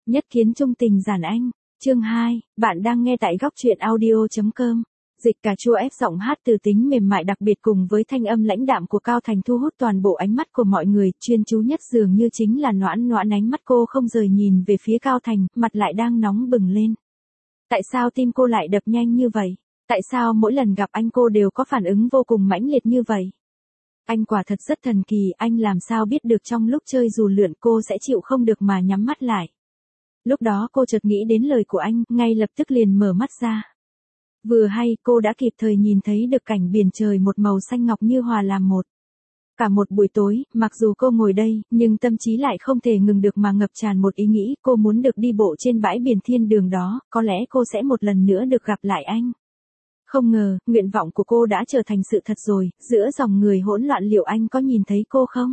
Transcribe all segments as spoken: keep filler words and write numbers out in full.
Nhất kiến trung tình giản anh. Chương hai, bạn đang nghe tại góc truyện audio.com. Dịch cà chua ép giọng hát từ tính mềm mại đặc biệt cùng với thanh âm lãnh đạm của Cao Thành thu hút toàn bộ ánh mắt của mọi người, chuyên chú nhất dường như chính là Noãn Noãn. Ánh mắt cô không rời nhìn về phía Cao Thành, mặt lại đang nóng bừng lên. Tại sao tim cô lại đập nhanh như vậy? Tại sao mỗi lần gặp anh cô đều có phản ứng vô cùng mãnh liệt như vậy? Anh quả thật rất thần kỳ, anh làm sao biết được trong lúc chơi dù lượn cô sẽ chịu không được mà nhắm mắt lại. Lúc đó cô chợt nghĩ đến lời của anh, ngay lập tức liền mở mắt ra. Vừa hay cô đã kịp thời nhìn thấy được cảnh biển trời một màu xanh ngọc như hòa làm một. Cả một buổi tối, mặc dù cô ngồi đây, nhưng tâm trí lại không thể ngừng được mà ngập tràn một ý nghĩ, cô muốn được đi bộ trên bãi biển thiên đường đó, có lẽ cô sẽ một lần nữa được gặp lại anh. Không ngờ, nguyện vọng của cô đã trở thành sự thật rồi, giữa dòng người hỗn loạn liệu anh có nhìn thấy cô không?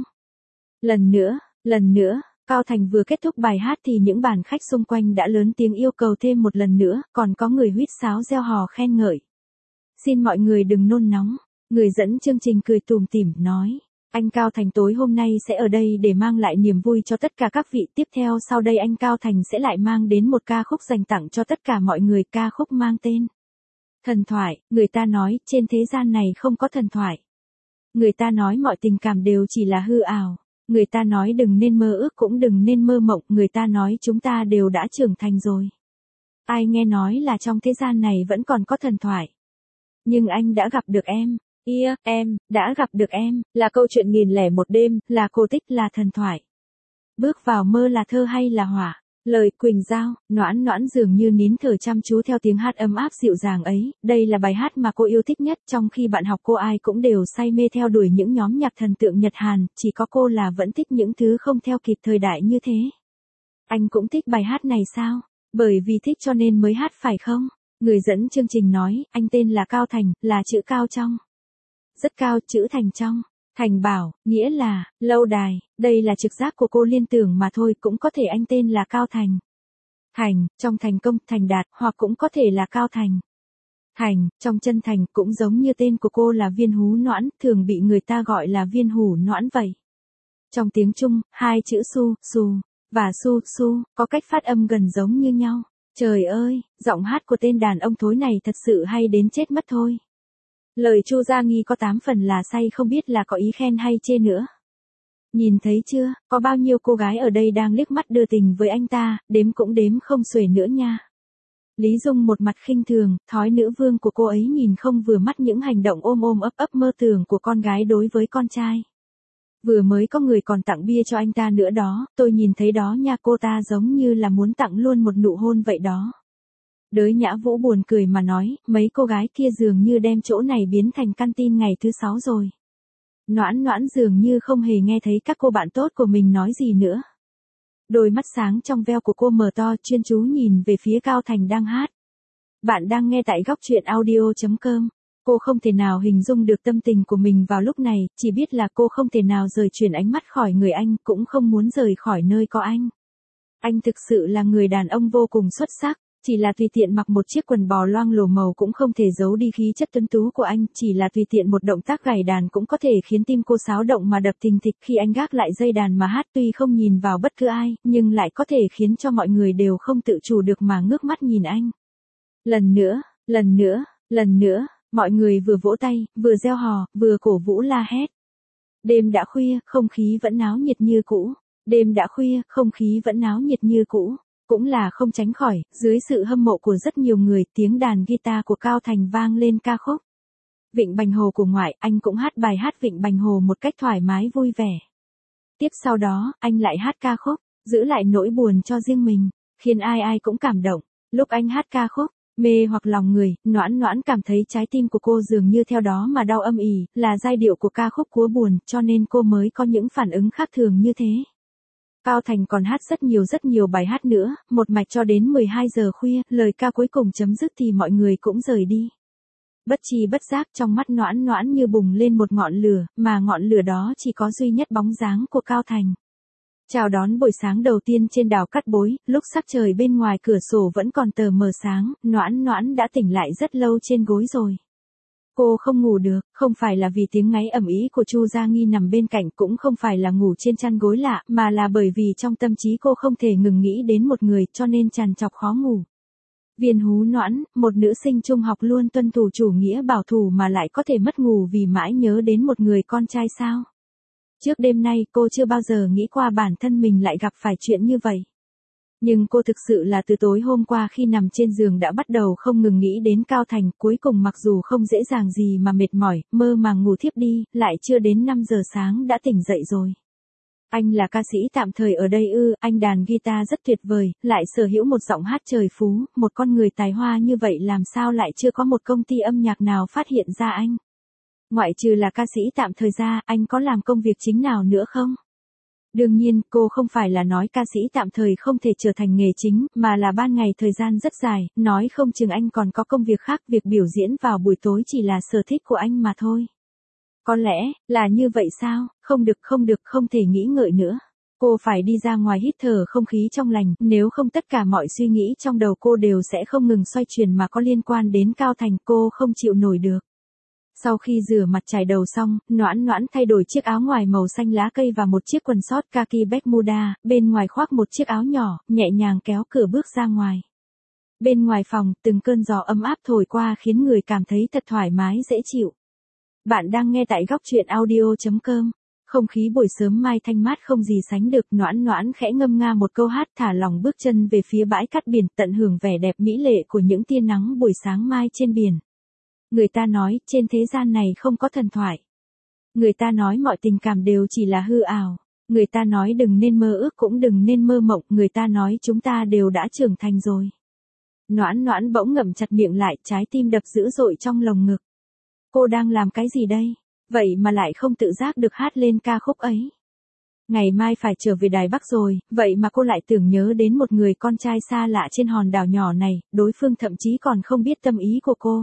Lần nữa, lần nữa. Cao Thành vừa kết thúc bài hát thì những bàn khách xung quanh đã lớn tiếng yêu cầu thêm một lần nữa, còn có người huýt sáo reo hò khen ngợi. Xin mọi người đừng nôn nóng, người dẫn chương trình cười tủm tỉm nói. Anh Cao Thành tối hôm nay sẽ ở đây để mang lại niềm vui cho tất cả các vị. Tiếp theo sau đây anh Cao Thành sẽ lại mang đến một ca khúc dành tặng cho tất cả mọi người. Ca khúc mang tên Thần Thoại. Người ta nói trên thế gian này không có thần thoại. Người ta nói mọi tình cảm đều chỉ là hư ảo. Người ta nói đừng nên mơ ước cũng đừng nên mơ mộng, người ta nói chúng ta đều đã trưởng thành rồi. Ai nghe nói là trong thế gian này vẫn còn có thần thoại. Nhưng anh đã gặp được em. Yeah, em, đã gặp được em, là câu chuyện nghìn lẻ một đêm, là cổ tích, là thần thoại. Bước vào mơ là thơ hay là hỏa? Lời Quỳnh Giao. Noãn Noãn dường như nín thở chăm chú theo tiếng hát ấm áp dịu dàng ấy, đây là bài hát mà cô yêu thích nhất, trong khi bạn học cô ai cũng đều say mê theo đuổi những nhóm nhạc thần tượng Nhật Hàn, chỉ có cô là vẫn thích những thứ không theo kịp thời đại như thế. Anh cũng thích bài hát này sao? Bởi vì thích cho nên mới hát phải không? Người dẫn chương trình nói, anh tên là Cao Thành, là chữ cao trong. Rất cao, chữ thành trong. Thành bảo, nghĩa là, lâu đài, đây là trực giác của cô liên tưởng mà thôi, cũng có thể anh tên là Cao Thành. Thành, trong thành công, thành đạt, hoặc cũng có thể là Cao Thành. Thành, trong chân thành, cũng giống như tên của cô là Viên Hú Noãn, thường bị người ta gọi là Viên Hủ Noãn vậy. Trong tiếng Trung, hai chữ su, su, và su, su, có cách phát âm gần giống như nhau. Trời ơi, giọng hát của tên đàn ông thối này thật sự hay đến chết mất thôi. Lời Chu Gia Nghi có tám phần là say, không biết là có ý khen hay chê nữa. Nhìn thấy chưa, có bao nhiêu cô gái ở đây đang liếc mắt đưa tình với anh ta, đếm cũng đếm không xuể nữa nha. Lý Dung một mặt khinh thường, thói nữ vương của cô ấy nhìn không vừa mắt những hành động ôm ôm ấp ấp mơ tưởng của con gái đối với con trai. Vừa mới có người còn tặng bia cho anh ta nữa đó, tôi nhìn thấy đó nha, cô ta giống như là muốn tặng luôn một nụ hôn vậy đó. Đới Nhã Vũ buồn cười mà nói, mấy cô gái kia dường như đem chỗ này biến thành canteen ngày thứ sáu rồi. Noãn Noãn dường như không hề nghe thấy các cô bạn tốt của mình nói gì nữa. Đôi mắt sáng trong veo của cô mở to, chuyên chú nhìn về phía Cao Thành đang hát. Bạn đang nghe tại góc truyện audio.com. Cô không thể nào hình dung được tâm tình của mình vào lúc này, chỉ biết là cô không thể nào rời chuyển ánh mắt khỏi người anh, cũng không muốn rời khỏi nơi có anh. Anh thực sự là người đàn ông vô cùng xuất sắc. Chỉ là tùy tiện mặc một chiếc quần bò loang lổ màu cũng không thể giấu đi khí chất tuấn tú của anh, chỉ là tùy tiện một động tác gảy đàn cũng có thể khiến tim cô xáo động mà đập thình thịch khi anh gác lại dây đàn mà hát, tuy không nhìn vào bất cứ ai, nhưng lại có thể khiến cho mọi người đều không tự chủ được mà ngước mắt nhìn anh. Lần nữa, lần nữa, lần nữa, mọi người vừa vỗ tay, vừa reo hò, vừa cổ vũ la hét. Đêm đã khuya, không khí vẫn náo nhiệt như cũ. Đêm đã khuya, không khí vẫn náo nhiệt như cũ. Cũng là không tránh khỏi, dưới sự hâm mộ của rất nhiều người, tiếng đàn guitar của Cao Thành vang lên ca khúc Vịnh Bành Hồ của ngoại, anh cũng hát bài hát Vịnh Bành Hồ một cách thoải mái vui vẻ. Tiếp sau đó, anh lại hát ca khúc Giữ lại nỗi buồn cho riêng mình, khiến ai ai cũng cảm động. Lúc anh hát ca khúc Mê hoặc lòng người, Noãn Noãn cảm thấy trái tim của cô dường như theo đó mà đau âm ỉ, là giai điệu của ca khúc Cúa Buồn, cho nên cô mới có những phản ứng khác thường như thế. Cao Thành còn hát rất nhiều rất nhiều bài hát nữa, một mạch cho đến mười hai giờ khuya, lời ca cuối cùng chấm dứt thì mọi người cũng rời đi. Bất tri bất giác trong mắt Noãn Noãn như bùng lên một ngọn lửa, mà ngọn lửa đó chỉ có duy nhất bóng dáng của Cao Thành. Chào đón buổi sáng đầu tiên trên đảo Cát Bối, lúc sắc trời bên ngoài cửa sổ vẫn còn tờ mờ sáng, Noãn Noãn đã tỉnh lại rất lâu trên gối rồi. Cô không ngủ được, không phải là vì tiếng ngáy ầm ĩ của Chu Gia Nghi nằm bên cạnh, cũng không phải là ngủ trên chăn gối lạ, mà là bởi vì trong tâm trí cô không thể ngừng nghĩ đến một người, cho nên trằn trọc khó ngủ. Viên Hú Noãn, một nữ sinh trung học luôn tuân thủ chủ nghĩa bảo thủ mà lại có thể mất ngủ vì mãi nhớ đến một người con trai sao? Trước đêm nay cô chưa bao giờ nghĩ qua bản thân mình lại gặp phải chuyện như vậy. Nhưng cô thực sự là từ tối hôm qua khi nằm trên giường đã bắt đầu không ngừng nghĩ đến Cao Thành, cuối cùng mặc dù không dễ dàng gì mà mệt mỏi, mơ màng ngủ thiếp đi, lại chưa đến năm giờ sáng đã tỉnh dậy rồi. Anh là ca sĩ tạm thời ở đây ư? Anh đàn guitar rất tuyệt vời, lại sở hữu một giọng hát trời phú, một con người tài hoa như vậy làm sao lại chưa có một công ty âm nhạc nào phát hiện ra anh? Ngoại trừ là ca sĩ tạm thời ra, anh có làm công việc chính nào nữa không? Đương nhiên, cô không phải là nói ca sĩ tạm thời không thể trở thành nghề chính, mà là ban ngày thời gian rất dài, nói không chừng anh còn có công việc khác, việc biểu diễn vào buổi tối chỉ là sở thích của anh mà thôi. Có lẽ, là như vậy sao? Không được, không được, không thể nghĩ ngợi nữa. Cô phải đi ra ngoài hít thở không khí trong lành, nếu không tất cả mọi suy nghĩ trong đầu cô đều sẽ không ngừng xoay chuyển mà có liên quan đến Cao Thành, cô không chịu nổi được. Sau khi rửa mặt chải đầu xong, Noãn Noãn thay đổi chiếc áo ngoài màu xanh lá cây và một chiếc quần sót kaki Bermuda, bên ngoài khoác một chiếc áo nhỏ, nhẹ nhàng kéo cửa bước ra ngoài. Bên ngoài phòng, từng cơn gió ấm áp thổi qua khiến người cảm thấy thật thoải mái dễ chịu. Bạn đang nghe tại góc truyện audio chấm com. Không khí buổi sớm mai thanh mát không gì sánh được, Noãn Noãn khẽ ngâm nga một câu hát, thả lỏng bước chân về phía bãi cát biển, tận hưởng vẻ đẹp mỹ lệ của những tia nắng buổi sáng mai trên biển. Người ta nói, trên thế gian này không có thần thoại. Người ta nói mọi tình cảm đều chỉ là hư ảo. Người ta nói đừng nên mơ ước cũng đừng nên mơ mộng, người ta nói chúng ta đều đã trưởng thành rồi. Noãn Noãn bỗng ngậm chặt miệng lại, trái tim đập dữ dội trong lồng ngực. Cô đang làm cái gì đây? Vậy mà lại không tự giác được hát lên ca khúc ấy. Ngày mai phải trở về Đài Bắc rồi, vậy mà cô lại tưởng nhớ đến một người con trai xa lạ trên hòn đảo nhỏ này, đối phương thậm chí còn không biết tâm ý của cô.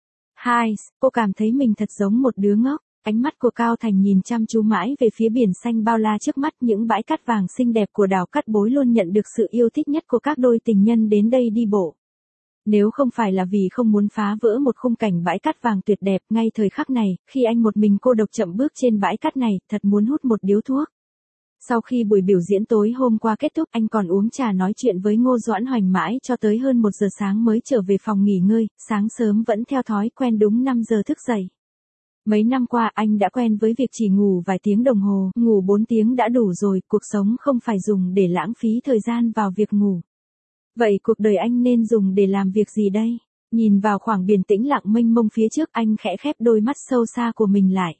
Hai, cô cảm thấy mình thật giống một đứa ngốc. Ánh mắt của Cao Thành nhìn chăm chú mãi về phía biển xanh bao la trước mắt, những bãi cát vàng xinh đẹp của đảo Cát Bối luôn nhận được sự yêu thích nhất của các đôi tình nhân đến đây đi bộ. Nếu không phải là vì không muốn phá vỡ một khung cảnh bãi cát vàng tuyệt đẹp ngay thời khắc này, khi anh một mình cô độc chậm bước trên bãi cát này, thật muốn hút một điếu thuốc. Sau khi buổi biểu diễn tối hôm qua kết thúc, anh còn uống trà nói chuyện với Ngô Doãn Hoành mãi cho tới hơn một giờ sáng mới trở về phòng nghỉ ngơi, sáng sớm vẫn theo thói quen đúng năm giờ thức dậy. Mấy năm qua anh đã quen với việc chỉ ngủ vài tiếng đồng hồ, ngủ bốn tiếng đã đủ rồi, cuộc sống không phải dùng để lãng phí thời gian vào việc ngủ. Vậy cuộc đời anh nên dùng để làm việc gì đây? Nhìn vào khoảng biển tĩnh lặng mênh mông phía trước, anh khẽ khép đôi mắt sâu xa của mình lại.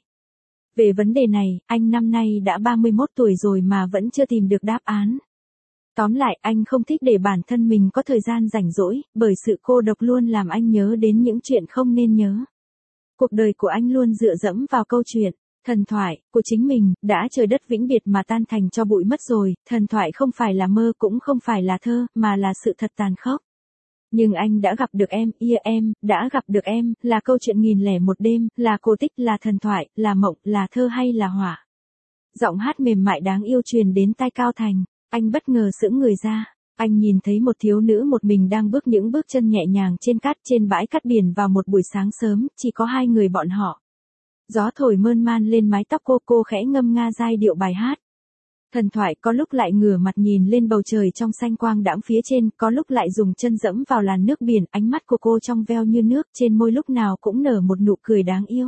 Về vấn đề này, anh năm nay đã ba mươi mốt tuổi rồi mà vẫn chưa tìm được đáp án. Tóm lại, anh không thích để bản thân mình có thời gian rảnh rỗi, bởi sự cô độc luôn làm anh nhớ đến những chuyện không nên nhớ. Cuộc đời của anh luôn dựa dẫm vào câu chuyện, thần thoại, của chính mình, đã trời đất vĩnh biệt mà tan thành cho bụi mất rồi, thần thoại không phải là mơ cũng không phải là thơ, mà là sự thật tàn khốc. Nhưng anh đã gặp được em, ia em, đã gặp được em, là câu chuyện nghìn lẻ một đêm, là cổ tích, là thần thoại, là mộng, là thơ hay là họa. Giọng hát mềm mại đáng yêu truyền đến tai Cao Thành, anh bất ngờ sững người ra. Anh nhìn thấy một thiếu nữ một mình đang bước những bước chân nhẹ nhàng trên cát trên bãi cát biển vào một buổi sáng sớm, chỉ có hai người bọn họ. Gió thổi mơn man lên mái tóc cô, cô khẽ ngâm nga giai điệu bài hát. Thần thoại có lúc lại ngửa mặt nhìn lên bầu trời trong xanh quang đãng phía trên, có lúc lại dùng chân dẫm vào làn nước biển, ánh mắt của cô trong veo như nước, trên môi lúc nào cũng nở một nụ cười đáng yêu.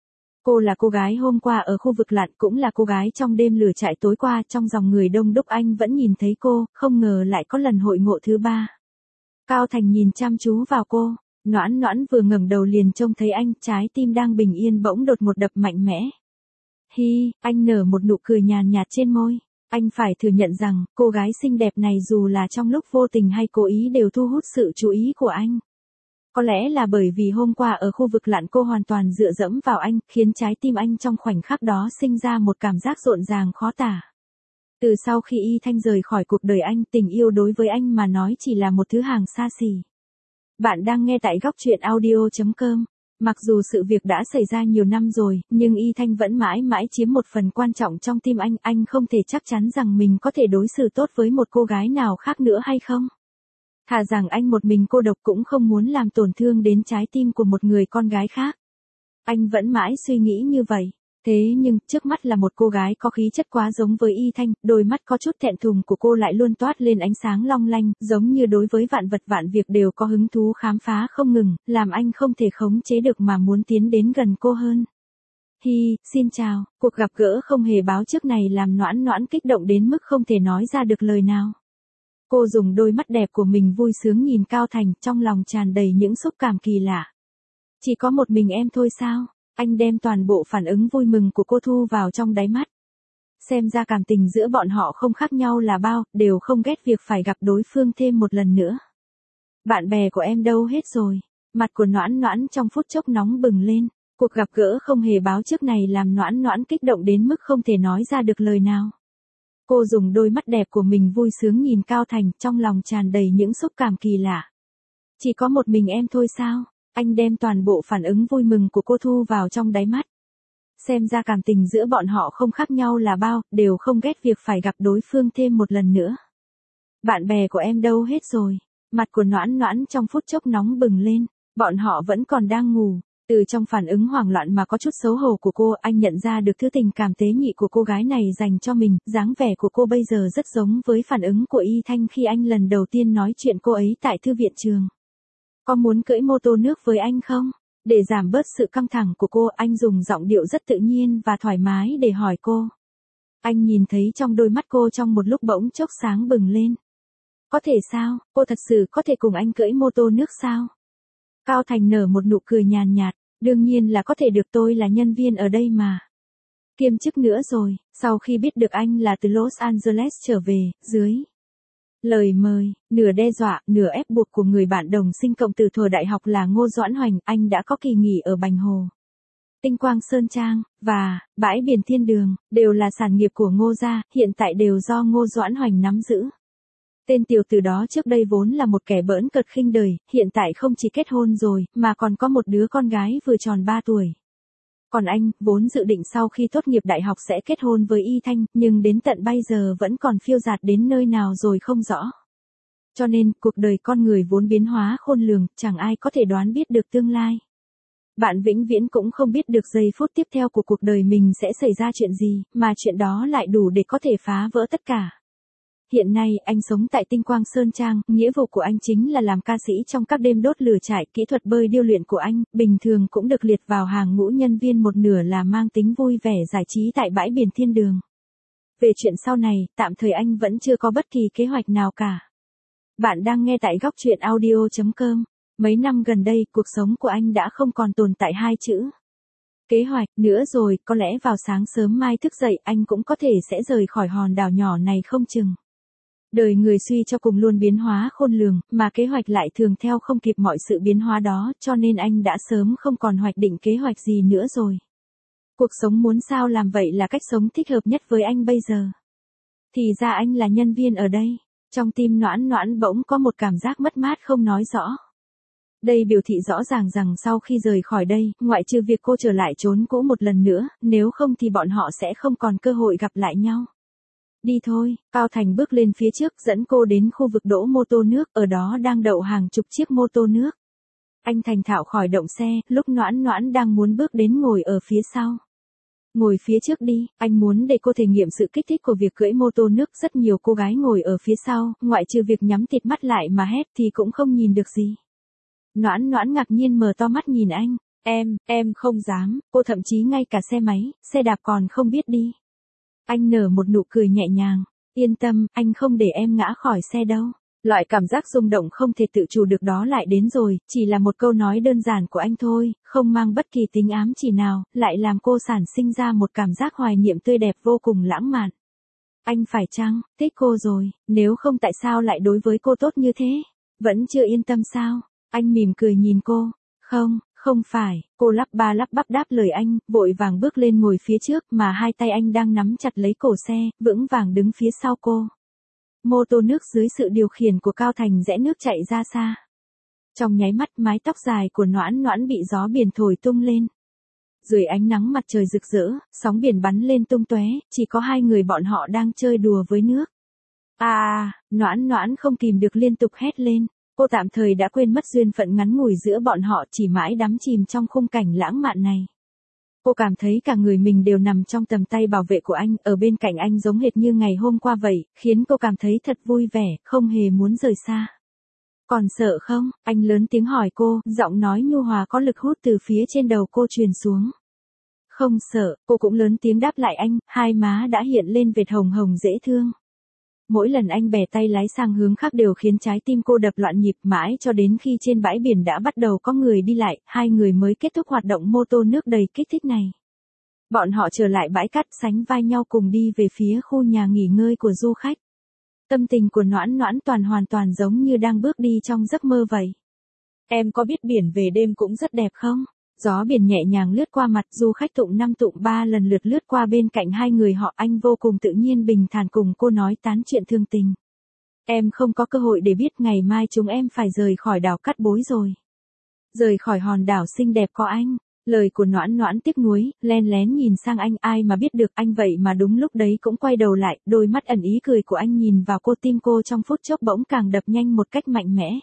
Cô là cô gái hôm qua ở khu vực lặn, cũng là cô gái trong đêm lửa trại tối qua, trong dòng người đông đúc anh vẫn nhìn thấy cô, không ngờ lại có lần hội ngộ thứ ba. Cao Thành nhìn chăm chú vào cô, Noãn Noãn vừa ngẩng đầu liền trông thấy anh, trái tim đang bình yên bỗng đột một đập mạnh mẽ. Hi, anh nở một nụ cười nhàn nhạt trên môi. Anh phải thừa nhận rằng, cô gái xinh đẹp này dù là trong lúc vô tình hay cố ý đều thu hút sự chú ý của anh. Có lẽ là bởi vì hôm qua ở khu vực lặn cô hoàn toàn dựa dẫm vào anh, khiến trái tim anh trong khoảnh khắc đó sinh ra một cảm giác rộn ràng khó tả. Từ sau khi Y Thanh rời khỏi cuộc đời anh, tình yêu đối với anh mà nói chỉ là một thứ hàng xa xỉ. Bạn đang nghe tại góc truyện audio chấm com. Mặc dù sự việc đã xảy ra nhiều năm rồi, nhưng Y Thanh vẫn mãi mãi chiếm một phần quan trọng trong tim anh, anh không thể chắc chắn rằng mình có thể đối xử tốt với một cô gái nào khác nữa hay không. Thà rằng anh một mình cô độc cũng không muốn làm tổn thương đến trái tim của một người con gái khác. Anh vẫn mãi suy nghĩ như vậy. Thế nhưng, trước mắt là một cô gái có khí chất quá giống với Y Thanh, đôi mắt có chút thẹn thùng của cô lại luôn toát lên ánh sáng long lanh, giống như đối với vạn vật vạn việc đều có hứng thú khám phá không ngừng, làm anh không thể khống chế được mà muốn tiến đến gần cô hơn. Hi, xin chào, cuộc gặp gỡ không hề báo trước này làm Noãn Noãn kích động đến mức không thể nói ra được lời nào. Cô dùng đôi mắt đẹp của mình vui sướng nhìn Cao Thành, trong lòng tràn đầy những xúc cảm kỳ lạ. Chỉ có một mình em thôi sao? Anh đem toàn bộ phản ứng vui mừng của cô thu vào trong đáy mắt. Xem ra cảm tình giữa bọn họ không khác nhau là bao, đều không ghét việc phải gặp đối phương thêm một lần nữa. Bạn bè của em đâu hết rồi? Mặt của Noãn Noãn trong phút chốc nóng bừng lên. Cuộc gặp gỡ không hề báo trước này làm Noãn Noãn kích động đến mức không thể nói ra được lời nào. Cô dùng đôi mắt đẹp của mình vui sướng nhìn Cao Thành, trong lòng tràn đầy những xúc cảm kỳ lạ. Chỉ có một mình em thôi sao? Anh đem toàn bộ phản ứng vui mừng của cô thu vào trong đáy mắt. Xem ra cảm tình giữa bọn họ không khác nhau là bao, đều không ghét việc phải gặp đối phương thêm một lần nữa. Bạn bè của em đâu hết rồi? Mặt của Noãn Noãn trong phút chốc nóng bừng lên, bọn họ vẫn còn đang ngủ. Từ trong phản ứng hoảng loạn mà có chút xấu hổ của cô, anh nhận ra được thứ tình cảm tế nhị của cô gái này dành cho mình, dáng vẻ của cô bây giờ rất giống với phản ứng của Y Thanh khi anh lần đầu tiên nói chuyện cô ấy tại thư viện trường. Có muốn cưỡi mô tô nước với anh không? Để giảm bớt sự căng thẳng của cô, anh dùng giọng điệu rất tự nhiên và thoải mái để hỏi cô. Anh nhìn thấy trong đôi mắt cô trong một lúc bỗng chốc sáng bừng lên. Có thể sao, cô thật sự có thể cùng anh cưỡi mô tô nước sao? Cao Thành nở một nụ cười nhàn nhạt, đương nhiên là có thể được, tôi là nhân viên ở đây mà. Kiêm chức nữa rồi, sau khi biết được anh là từ Los Angeles trở về, dưới lời mời, nửa đe dọa, nửa ép buộc của người bạn đồng sinh cộng từ thuở đại học là Ngô Doãn Hoành, anh đã có kỳ nghỉ ở Bành Hồ, Tinh Quang Sơn Trang, và bãi biển Thiên Đường, đều là sản nghiệp của Ngô gia, hiện tại đều do Ngô Doãn Hoành nắm giữ. Tên tiểu tử đó trước đây vốn là một kẻ bỡn cợt khinh đời, hiện tại không chỉ kết hôn rồi, mà còn có một đứa con gái vừa tròn ba tuổi. Còn anh, vốn dự định sau khi tốt nghiệp đại học sẽ kết hôn với Y Thanh, nhưng đến tận bây giờ vẫn còn phiêu dạt đến nơi nào rồi không rõ. Cho nên, cuộc đời con người vốn biến hóa khôn lường, chẳng ai có thể đoán biết được tương lai. Bạn vĩnh viễn cũng không biết được giây phút tiếp theo của cuộc đời mình sẽ xảy ra chuyện gì, mà chuyện đó lại đủ để có thể phá vỡ tất cả. Hiện nay, anh sống tại Tinh Quang Sơn Trang, nghĩa vụ của anh chính là làm ca sĩ trong các đêm đốt lửa trại, kỹ thuật bơi điêu luyện của anh, bình thường cũng được liệt vào hàng ngũ nhân viên một nửa là mang tính vui vẻ giải trí tại bãi biển Thiên Đường. Về chuyện sau này, tạm thời anh vẫn chưa có bất kỳ kế hoạch nào cả. Bạn đang nghe tại góc truyện audio chấm com. Mấy năm gần đây, cuộc sống của anh đã không còn tồn tại hai chữ kế hoạch nữa rồi, có lẽ vào sáng sớm mai thức dậy anh cũng có thể sẽ rời khỏi hòn đảo nhỏ này không chừng. Đời người suy cho cùng luôn biến hóa khôn lường, mà kế hoạch lại thường theo không kịp mọi sự biến hóa đó, cho nên anh đã sớm không còn hoạch định kế hoạch gì nữa rồi. Cuộc sống muốn sao làm vậy là cách sống thích hợp nhất với anh bây giờ. Thì ra anh là nhân viên ở đây. Trong tim Noãn Noãn bỗng có một cảm giác mất mát không nói rõ. Đây biểu thị rõ ràng rằng sau khi rời khỏi đây, ngoại trừ việc cô trở lại chốn cũ một lần nữa, nếu không thì bọn họ sẽ không còn cơ hội gặp lại nhau. Đi thôi, Cao Thành bước lên phía trước dẫn cô đến khu vực đỗ mô tô nước, ở đó đang đậu hàng chục chiếc mô tô nước. Anh thành thạo khởi động xe, lúc Noãn Noãn đang muốn bước đến ngồi ở phía sau. Ngồi phía trước đi, anh muốn để cô thể nghiệm sự kích thích của việc cưỡi mô tô nước. Rất nhiều cô gái ngồi ở phía sau, ngoại trừ việc nhắm tịt mắt lại mà hét thì cũng không nhìn được gì. Noãn Noãn ngạc nhiên mở to mắt nhìn anh, em, em không dám, cô thậm chí ngay cả xe máy, xe đạp còn không biết đi. Anh nở một nụ cười nhẹ nhàng, yên tâm, anh không để em ngã khỏi xe đâu. Loại cảm giác rung động không thể tự chủ được đó lại đến rồi, chỉ là một câu nói đơn giản của anh thôi, không mang bất kỳ tính ám chỉ nào, lại làm cô sản sinh ra một cảm giác hoài niệm tươi đẹp vô cùng lãng mạn. Anh phải chăng, thích cô rồi, nếu không tại sao lại đối với cô tốt như thế? Vẫn chưa yên tâm sao? Anh mỉm cười nhìn cô, không, không phải, cô lắp ba lắp bắp đáp lời anh, vội vàng bước lên ngồi phía trước mà hai tay anh đang nắm chặt lấy cổ xe, vững vàng đứng phía sau cô. Mô tô nước dưới sự điều khiển của Cao Thành rẽ nước chạy ra xa. Trong nháy mắt mái tóc dài của Noãn Noãn bị gió biển thổi tung lên. Dưới ánh nắng mặt trời rực rỡ, sóng biển bắn lên tung tóe, chỉ có hai người bọn họ đang chơi đùa với nước. À, Noãn Noãn không kìm được liên tục hét lên. Cô tạm thời đã quên mất duyên phận ngắn ngủi giữa bọn họ, chỉ mãi đắm chìm trong khung cảnh lãng mạn này. Cô cảm thấy cả người mình đều nằm trong tầm tay bảo vệ của anh, ở bên cạnh anh giống hệt như ngày hôm qua vậy, khiến cô cảm thấy thật vui vẻ, không hề muốn rời xa. Còn sợ không? Anh lớn tiếng hỏi cô, giọng nói nhu hòa có lực hút từ phía trên đầu cô truyền xuống. Không sợ, cô cũng lớn tiếng đáp lại anh, hai má đã hiện lên vệt hồng hồng dễ thương. Mỗi lần anh bẻ tay lái sang hướng khác đều khiến trái tim cô đập loạn nhịp mãi cho đến khi trên bãi biển đã bắt đầu có người đi lại, hai người mới kết thúc hoạt động mô tô nước đầy kích thích này. Bọn họ trở lại bãi cát sánh vai nhau cùng đi về phía khu nhà nghỉ ngơi của du khách. Tâm tình của Noãn Noãn toàn hoàn toàn giống như đang bước đi trong giấc mơ vậy. Em có biết biển về đêm cũng rất đẹp không? Gió biển nhẹ nhàng lướt qua mặt, du khách tụng năm tụng ba lần lượt lướt qua bên cạnh hai người họ, anh vô cùng tự nhiên bình thản cùng cô nói tán chuyện thương tình. Em không có cơ hội để biết ngày mai chúng em phải rời khỏi đảo Cát Bối rồi. Rời khỏi hòn đảo xinh đẹp có anh. Lời của Noãn Noãn tiếc nuối, len lén nhìn sang anh, ai mà biết được anh vậy mà đúng lúc đấy cũng quay đầu lại, đôi mắt ẩn ý cười của anh nhìn vào cô, tim cô trong phút chốc bỗng càng đập nhanh một cách mạnh mẽ.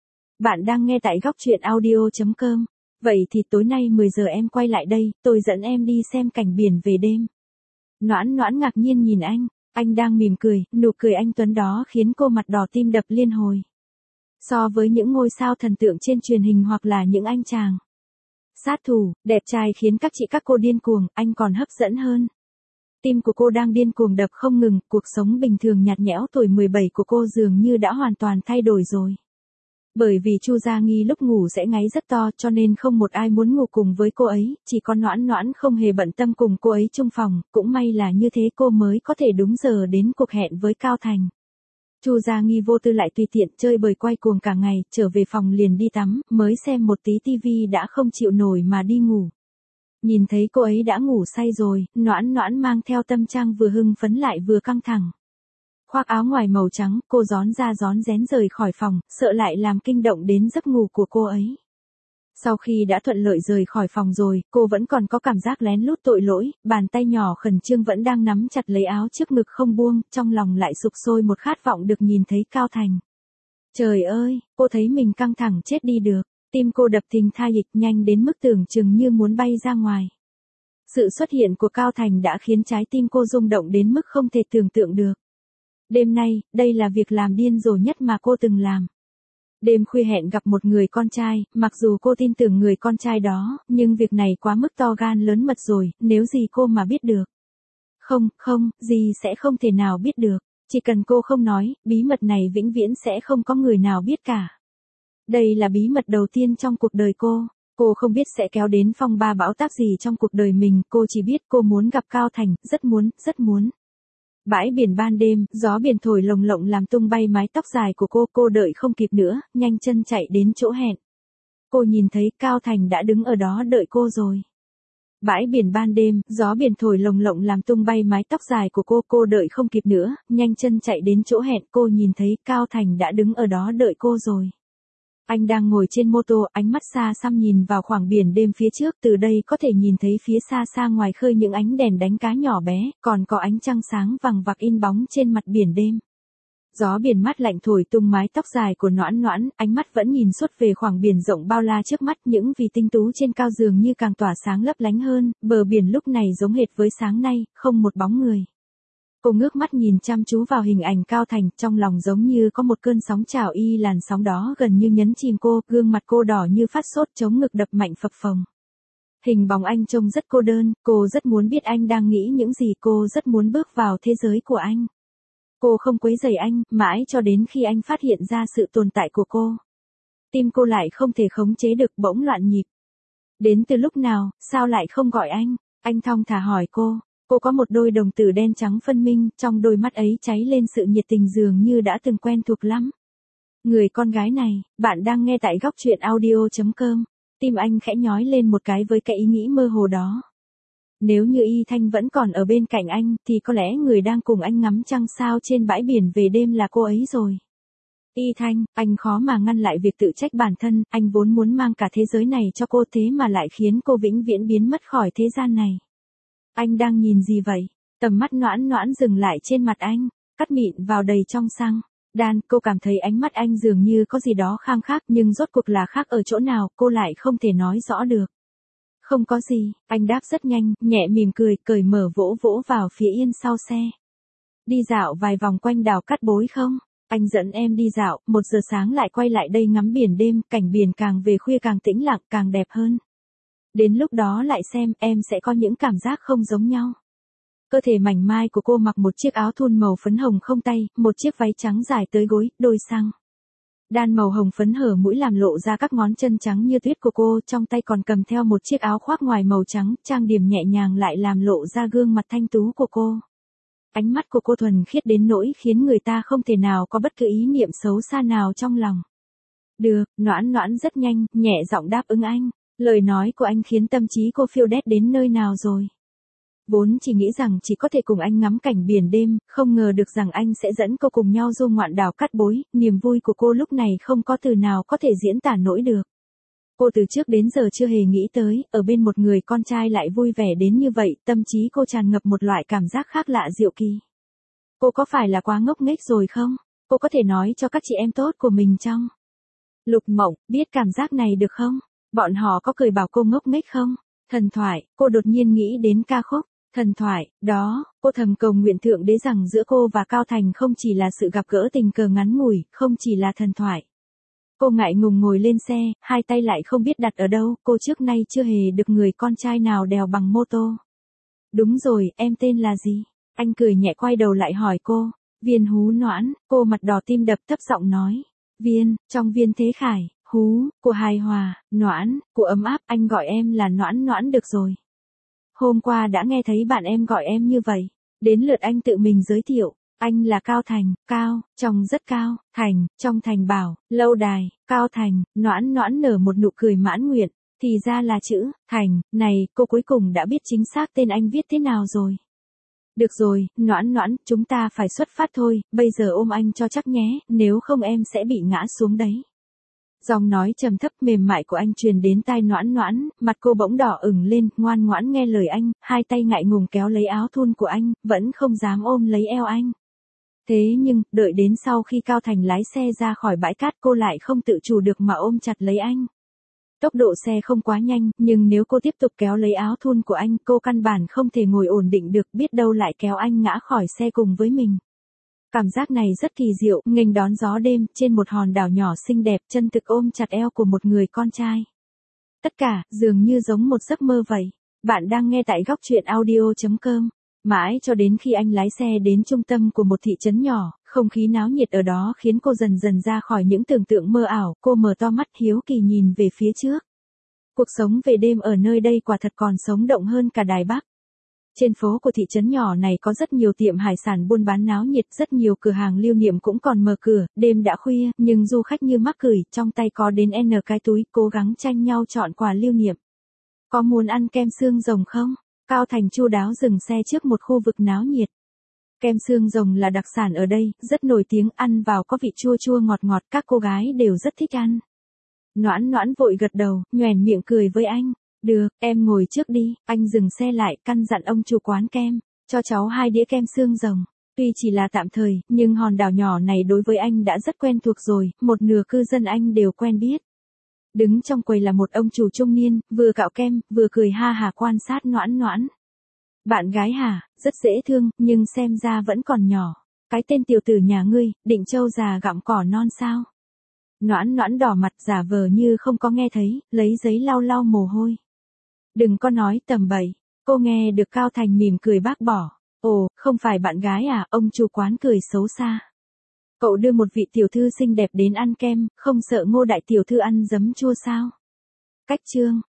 Bạn đang nghe tại góc truyện audio chấm com. Vậy thì tối nay mười giờ em quay lại đây, tôi dẫn em đi xem cảnh biển về đêm. Noãn Noãn ngạc nhiên nhìn anh, anh đang mỉm cười, nụ cười anh tuấn đó khiến cô mặt đỏ tim đập liên hồi. So với những ngôi sao thần tượng trên truyền hình hoặc là những anh chàng sát thủ, đẹp trai khiến các chị các cô điên cuồng, anh còn hấp dẫn hơn. Tim của cô đang điên cuồng đập không ngừng, cuộc sống bình thường nhạt nhẽo tuổi mười bảy của cô dường như đã hoàn toàn thay đổi rồi. Bởi vì Chu Gia Nghi lúc ngủ sẽ ngáy rất to cho nên không một ai muốn ngủ cùng với cô ấy, chỉ có Noãn Noãn không hề bận tâm cùng cô ấy chung phòng, cũng may là như thế cô mới có thể đúng giờ đến cuộc hẹn với Cao Thành. Chu Gia Nghi vô tư lại tùy tiện chơi bời quay cuồng cả ngày, trở về phòng liền đi tắm, mới xem một tí tivi đã không chịu nổi mà đi ngủ. Nhìn thấy cô ấy đã ngủ say rồi, Noãn Noãn mang theo tâm trạng vừa hưng phấn lại vừa căng thẳng. Khoác áo ngoài màu trắng, cô rón ra rón rén rời khỏi phòng, sợ lại làm kinh động đến giấc ngủ của cô ấy. Sau khi đã thuận lợi rời khỏi phòng rồi, cô vẫn còn có cảm giác lén lút tội lỗi, bàn tay nhỏ khẩn trương vẫn đang nắm chặt lấy áo trước ngực không buông, trong lòng lại sục sôi một khát vọng được nhìn thấy Cao Thành. Trời ơi, cô thấy mình căng thẳng chết đi được, tim cô đập thình thịch nhanh đến mức tưởng chừng như muốn bay ra ngoài. Sự xuất hiện của Cao Thành đã khiến trái tim cô rung động đến mức không thể tưởng tượng được. Đêm nay, đây là việc làm điên rồ nhất mà cô từng làm. Đêm khuya hẹn gặp một người con trai, mặc dù cô tin tưởng người con trai đó, nhưng việc này quá mức to gan lớn mật rồi, nếu gì cô mà biết được. Không, không, gì sẽ không thể nào biết được, chỉ cần cô không nói, bí mật này vĩnh viễn sẽ không có người nào biết cả. Đây là bí mật đầu tiên trong cuộc đời cô, cô không biết sẽ kéo đến phong ba bão táp gì trong cuộc đời mình, cô chỉ biết cô muốn gặp Cao Thành, rất muốn, rất muốn. Bãi biển ban đêm, gió biển thổi lồng lộng làm tung bay mái tóc dài của cô, cô đợi không kịp nữa, nhanh chân chạy đến chỗ hẹn. Cô nhìn thấy Cao Thành đã đứng ở đó đợi cô rồi. Bãi biển ban đêm, gió biển thổi lồng lộng làm tung bay mái tóc dài của cô, cô đợi không kịp nữa, nhanh chân chạy đến chỗ hẹn, cô nhìn thấy Cao Thành đã đứng ở đó đợi cô rồi. Anh đang ngồi trên mô tô, ánh mắt xa xăm nhìn vào khoảng biển đêm phía trước, từ đây có thể nhìn thấy phía xa xa ngoài khơi những ánh đèn đánh cá nhỏ bé, còn có ánh trăng sáng vằng vặc in bóng trên mặt biển đêm. Gió biển mát lạnh thổi tung mái tóc dài của Noãn Noãn, ánh mắt vẫn nhìn suốt về khoảng biển rộng bao la trước mắt, những vì tinh tú trên cao dường như càng tỏa sáng lấp lánh hơn, bờ biển lúc này giống hệt với sáng nay, không một bóng người. Cô ngước mắt nhìn chăm chú vào hình ảnh Cao Thành, trong lòng giống như có một cơn sóng trào y, làn sóng đó gần như nhấn chìm cô, gương mặt cô đỏ như phát sốt, chống ngực đập mạnh phập phồng. Hình bóng anh trông rất cô đơn, cô rất muốn biết anh đang nghĩ những gì, cô rất muốn bước vào thế giới của anh. Cô không quấy rầy anh, mãi cho đến khi anh phát hiện ra sự tồn tại của cô. Tim cô lại không thể khống chế được, bỗng loạn nhịp. Đến từ lúc nào, sao lại không gọi anh? Anh thong thả hỏi cô. Cô có một đôi đồng tử đen trắng phân minh, trong đôi mắt ấy cháy lên sự nhiệt tình dường như đã từng quen thuộc lắm. Người con gái này, bạn đang nghe tại góc truyện audio chấm com. Tim anh khẽ nhói lên một cái với cái ý nghĩ mơ hồ đó. Nếu như Y Thanh vẫn còn ở bên cạnh anh, thì có lẽ người đang cùng anh ngắm trăng sao trên bãi biển về đêm là cô ấy rồi. Y Thanh, anh khó mà ngăn lại việc tự trách bản thân, anh vốn muốn mang cả thế giới này cho cô, thế mà lại khiến cô vĩnh viễn biến mất khỏi thế gian này. Anh đang nhìn gì vậy? Tầm mắt Noãn Noãn dừng lại trên mặt anh, cắt mịn vào đầy trong xăng. Đan, cô cảm thấy ánh mắt anh dường như có gì đó khang khác, nhưng rốt cuộc là khác ở chỗ nào, cô lại không thể nói rõ được. Không có gì, anh đáp rất nhanh, nhẹ mỉm cười, cởi mở vỗ vỗ vào phía yên sau xe. Đi dạo vài vòng quanh đào Cát Bối không? Anh dẫn em đi dạo, một giờ sáng lại quay lại đây ngắm biển đêm, cảnh biển càng về khuya càng tĩnh lặng, càng đẹp hơn. Đến lúc đó lại xem, em sẽ có những cảm giác không giống nhau. Cơ thể mảnh mai của cô mặc một chiếc áo thun màu phấn hồng không tay, một chiếc váy trắng dài tới gối, đôi xăng đan màu hồng phấn hở mũi làm lộ ra các ngón chân trắng như tuyết của cô, trong tay còn cầm theo một chiếc áo khoác ngoài màu trắng, trang điểm nhẹ nhàng lại làm lộ ra gương mặt thanh tú của cô. Ánh mắt của cô thuần khiết đến nỗi khiến người ta không thể nào có bất cứ ý niệm xấu xa nào trong lòng. Được, Noãn Noãn rất nhanh, nhẹ giọng đáp ứng anh. Lời nói của anh khiến tâm trí cô phiêu đét đến nơi nào rồi. Vốn chỉ nghĩ rằng chỉ có thể cùng anh ngắm cảnh biển đêm, không ngờ được rằng anh sẽ dẫn cô cùng nhau du ngoạn đảo Cát Bối, niềm vui của cô lúc này không có từ nào có thể diễn tả nổi được. Cô từ trước đến giờ chưa hề nghĩ tới, ở bên một người con trai lại vui vẻ đến như vậy, tâm trí cô tràn ngập một loại cảm giác khác lạ diệu kỳ. Cô có phải là quá ngốc nghếch rồi không? Cô có thể nói cho các chị em tốt của mình trong Lục Mộng, biết cảm giác này được không? Bọn họ có cười bảo cô ngốc nghếch không? Thần thoại, cô đột nhiên nghĩ đến ca khúc Thần thoại, đó, cô thầm cầu nguyện Thượng Đế rằng giữa cô và Cao Thành không chỉ là sự gặp gỡ tình cờ ngắn ngủi, không chỉ là thần thoại. Cô ngại ngùng ngồi lên xe, hai tay lại không biết đặt ở đâu, cô trước nay chưa hề được người con trai nào đèo bằng mô tô. Đúng rồi, em tên là gì? Anh cười nhẹ quay đầu lại hỏi cô. Viên Hú Noãn, cô mặt đỏ tim đập thấp giọng nói. Viên, trong Viên Thế Khải, Hú, của hài hòa, Noãn, của ấm áp, anh gọi em là Noãn Noãn được rồi. Hôm qua đã nghe thấy bạn em gọi em như vậy. Đến lượt anh tự mình giới thiệu. Anh là Cao Thành, Cao, trong rất cao, Thành, trong Thành Bảo, lâu đài, Cao Thành, Noãn Noãn nở một nụ cười mãn nguyện. Thì ra là chữ, Thành, này, cô cuối cùng đã biết chính xác tên anh viết thế nào rồi. Được rồi, Noãn Noãn, chúng ta phải xuất phát thôi, bây giờ ôm anh cho chắc nhé, nếu không em sẽ bị ngã xuống đấy. Giọng nói trầm thấp mềm mại của anh truyền đến tai Noãn Noãn, mặt cô bỗng đỏ ửng lên, ngoan ngoãn nghe lời anh, hai tay ngại ngùng kéo lấy áo thun của anh, vẫn không dám ôm lấy eo anh. Thế nhưng, đợi đến sau khi Cao Thành lái xe ra khỏi bãi cát cô lại không tự chủ được mà ôm chặt lấy anh. Tốc độ xe không quá nhanh, nhưng nếu cô tiếp tục kéo lấy áo thun của anh, cô căn bản không thể ngồi ổn định được, biết đâu lại kéo anh ngã khỏi xe cùng với mình. Cảm giác này rất kỳ diệu, nghênh đón gió đêm, trên một hòn đảo nhỏ xinh đẹp, chân thực ôm chặt eo của một người con trai. Tất cả, dường như giống một giấc mơ vậy. Bạn đang nghe tại góc truyện audio chấm com. Mãi cho đến khi anh lái xe đến trung tâm của một thị trấn nhỏ, không khí náo nhiệt ở đó khiến cô dần dần ra khỏi những tưởng tượng mơ ảo, cô mở to mắt hiếu kỳ nhìn về phía trước. Cuộc sống về đêm ở nơi đây quả thật còn sống động hơn cả Đài Bắc. Trên phố của thị trấn nhỏ này có rất nhiều tiệm hải sản buôn bán náo nhiệt, rất nhiều cửa hàng lưu niệm cũng còn mở cửa, đêm đã khuya, nhưng du khách như mắc cười, trong tay có đến n cái túi, cố gắng tranh nhau chọn quà lưu niệm. Có muốn ăn kem xương rồng không? Cao Thành chu đáo dừng xe trước một khu vực náo nhiệt. Kem xương rồng là đặc sản ở đây, rất nổi tiếng, ăn vào có vị chua chua ngọt ngọt, các cô gái đều rất thích ăn. Noãn Noãn vội gật đầu, nhoẻn miệng cười với anh. Được, em ngồi trước đi, anh dừng xe lại, căn dặn ông chủ quán kem, cho cháu hai đĩa kem xương rồng. Tuy chỉ là tạm thời, nhưng hòn đảo nhỏ này đối với anh đã rất quen thuộc rồi, một nửa cư dân anh đều quen biết. Đứng trong quầy là một ông chủ trung niên, vừa cạo kem, vừa cười ha hả quan sát Noãn Noãn. Bạn gái hả, rất dễ thương, nhưng xem ra vẫn còn nhỏ. Cái tên tiểu tử nhà ngươi, định trâu già gặm cỏ non sao? Noãn Noãn đỏ mặt giả vờ như không có nghe thấy, lấy giấy lau lau mồ hôi. Đừng có nói tầm bậy, cô nghe được Cao Thành mỉm cười bác bỏ. Ồ, không phải bạn gái à, ông chủ quán cười xấu xa. Cậu đưa một vị tiểu thư xinh đẹp đến ăn kem, không sợ Ngô đại tiểu thư ăn giấm chua sao? Cách chương.